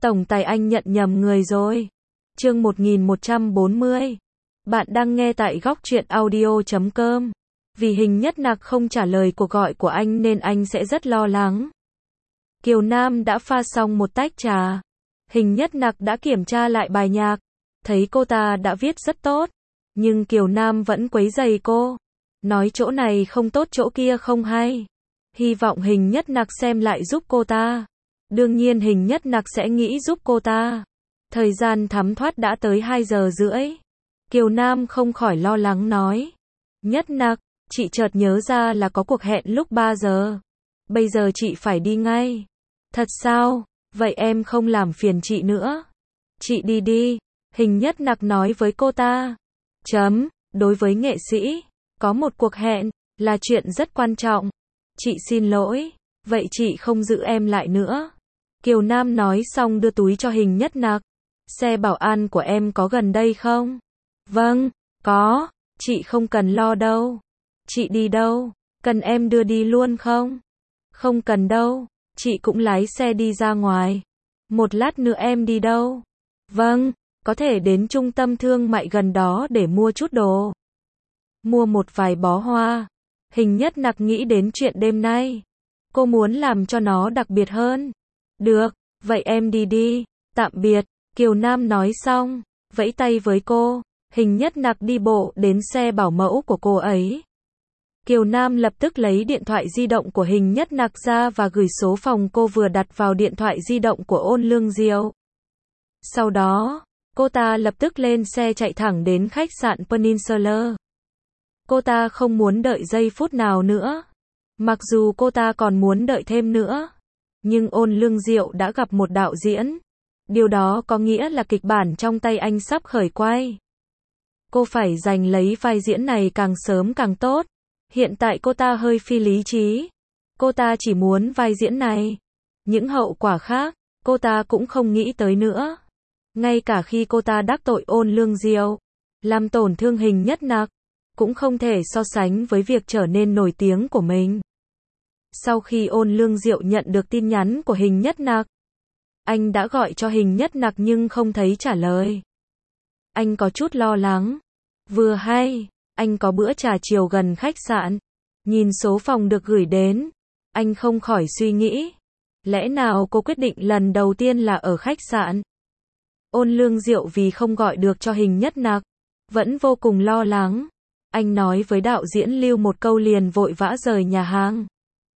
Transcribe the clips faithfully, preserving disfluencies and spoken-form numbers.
Tổng tài anh nhận nhầm người rồi. Chương một nghìn một trăm bốn mươi. Bạn đang nghe tại góc truyện audio chấm com. Vì Hình Nhất Nặc không trả lời cuộc gọi của anh nên anh sẽ rất lo lắng. Kiều Nam đã pha xong một tách trà. Hình Nhất Nặc đã kiểm tra lại bài nhạc, thấy cô ta đã viết rất tốt, nhưng Kiều Nam vẫn quấy rầy cô, nói chỗ này không tốt chỗ kia không hay. Hy vọng Hình Nhất Nặc xem lại giúp cô ta. Đương nhiên Hình Nhất Nặc sẽ nghĩ giúp cô ta. Thời gian thấm thoát đã tới hai giờ rưỡi. Kiều Nam không khỏi lo lắng nói. Nhất Nặc, chị chợt nhớ ra là có cuộc hẹn lúc ba giờ. Bây giờ chị phải đi ngay. Thật sao? Vậy em không làm phiền chị nữa. Chị đi đi. Hình Nhất Nặc nói với cô ta. Chấm, đối với nghệ sĩ, có một cuộc hẹn, là chuyện rất quan trọng. Chị xin lỗi. Vậy chị không giữ em lại nữa. Kiều Nam nói xong đưa túi cho Hình Nhất Nặc. Xe bảo an của em có gần đây không? Vâng, có. Chị không cần lo đâu. Chị đi đâu? Cần em đưa đi luôn không? Không cần đâu. Chị cũng lái xe đi ra ngoài. Một lát nữa em đi đâu? Vâng, có thể đến trung tâm thương mại gần đó để mua chút đồ. Mua một vài bó hoa. Hình Nhất Nặc nghĩ đến chuyện đêm nay. Cô muốn làm cho nó đặc biệt hơn. Được, vậy em đi đi. Tạm biệt. Kiều Nam nói xong, vẫy tay với cô. Hình Nhất Nặc đi bộ đến xe bảo mẫu của cô ấy. Kiều Nam lập tức lấy điện thoại di động của Hình Nhất Nặc ra và gửi số phòng cô vừa đặt vào điện thoại di động của Ôn Lương Diệu. Sau đó, cô ta lập tức lên xe chạy thẳng đến khách sạn Peninsula. Cô ta không muốn đợi giây phút nào nữa. Mặc dù cô ta còn muốn đợi thêm nữa, nhưng Ôn Lương Diệu đã gặp một đạo diễn. Điều đó có nghĩa là kịch bản trong tay anh sắp khởi quay. Cô phải giành lấy vai diễn này càng sớm càng tốt. Hiện tại cô ta hơi phi lý trí. Cô ta chỉ muốn vai diễn này. Những hậu quả khác, cô ta cũng không nghĩ tới nữa. Ngay cả khi cô ta đắc tội Ôn Lương Diệu, làm tổn thương Hình Nhất Nặc, cũng không thể so sánh với việc trở nên nổi tiếng của mình. Sau khi Ôn Lương Diệu nhận được tin nhắn của Hình Nhất Nặc, anh đã gọi cho Hình Nhất Nặc nhưng không thấy trả lời. Anh có chút lo lắng. Vừa hay, anh có bữa trà chiều gần khách sạn. Nhìn số phòng được gửi đến, anh không khỏi suy nghĩ. Lẽ nào cô quyết định lần đầu tiên là ở khách sạn? Ôn Lương Diệu vì không gọi được cho Hình Nhất Nặc, vẫn vô cùng lo lắng. Anh nói với đạo diễn Lưu một câu liền vội vã rời nhà hàng.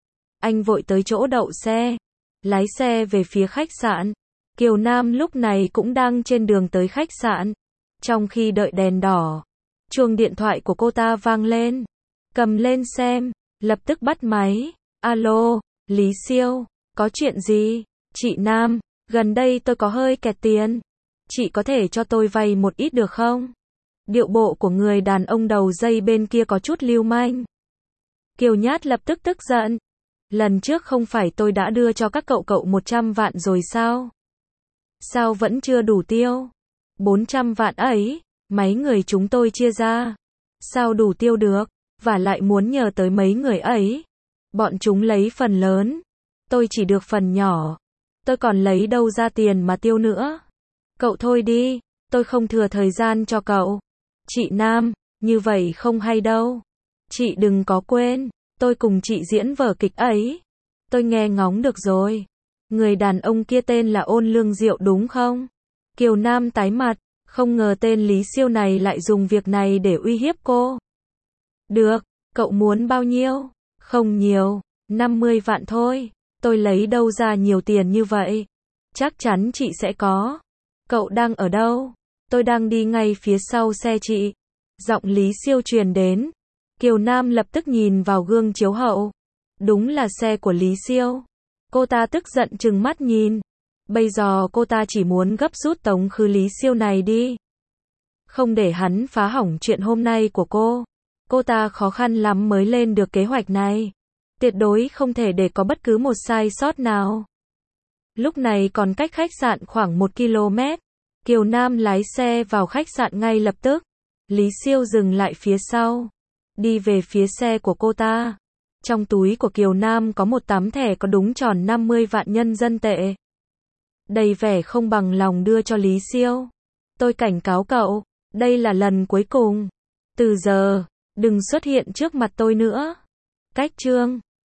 Anh vội tới chỗ đậu xe, lái xe về phía khách sạn. Kiều Nam lúc này cũng đang trên đường tới khách sạn. Trong khi đợi đèn đỏ, chuông điện thoại của cô ta vang lên. Cầm lên xem, lập tức bắt máy. Alo, Lý Siêu, có chuyện gì? Chị Nam, gần đây tôi có hơi kẹt tiền. Chị có thể cho tôi vay một ít được không? Điệu bộ của người đàn ông đầu dây bên kia có chút lưu manh. Kiều Nhát lập tức tức giận. Lần trước không phải tôi đã đưa cho các cậu cậu một trăm vạn rồi sao? Sao vẫn chưa đủ tiêu? bốn trăm vạn ấy, mấy người chúng tôi chia ra. Sao đủ tiêu được? Và lại muốn nhờ tới mấy người ấy. Bọn chúng lấy phần lớn. Tôi chỉ được phần nhỏ. Tôi còn lấy đâu ra tiền mà tiêu nữa? Cậu thôi đi, tôi không thừa thời gian cho cậu. Chị Nam, như vậy không hay đâu. Chị đừng có quên, tôi cùng chị diễn vở kịch ấy. Tôi nghe ngóng được rồi. Người đàn ông kia tên là Ôn Lương Diệu đúng không? Kiều Nam tái mặt, không ngờ tên Lý Siêu này lại dùng việc này để uy hiếp cô. Được, cậu muốn bao nhiêu? Không nhiều, năm mươi vạn thôi. Tôi lấy đâu ra nhiều tiền như vậy? Chắc chắn chị sẽ có. Cậu đang ở đâu? Tôi đang đi ngay phía sau xe chị. Giọng Lý Siêu truyền đến. Kiều Nam lập tức nhìn vào gương chiếu hậu. Đúng là xe của Lý Siêu. Cô ta tức giận trừng mắt nhìn. Bây giờ cô ta chỉ muốn gấp rút tống khứ Lý Siêu này đi. Không để hắn phá hỏng chuyện hôm nay của cô. Cô ta khó khăn lắm mới lên được kế hoạch này. Tuyệt đối không thể để có bất cứ một sai sót nào. Lúc này còn cách khách sạn khoảng một ki lô mét. Kiều Nam lái xe vào khách sạn ngay lập tức. Lý Siêu dừng lại phía sau. Đi về phía xe của cô ta. Trong túi của Kiều Nam có một tấm thẻ có đúng tròn năm mươi vạn nhân dân tệ. đầy vẻ không bằng lòng đưa cho Lý Siêu. Tôi cảnh cáo cậu, đây là lần cuối cùng. Từ giờ, đừng xuất hiện trước mặt tôi nữa. Cách chương